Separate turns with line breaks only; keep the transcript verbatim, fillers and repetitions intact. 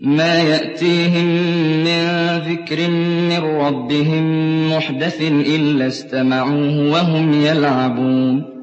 مَا يَأْتِيهِم مِّن ذِكْرٍ مِّن رَّبِّهِم مُّحْدَثٍ إِلَّا اسْتَمَعُوهُ وَهُمْ يَلْعَبُونَ